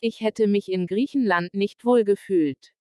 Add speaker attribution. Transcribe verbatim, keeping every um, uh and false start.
Speaker 1: Ich hätte mich in Griechenland nicht wohl gefühlt.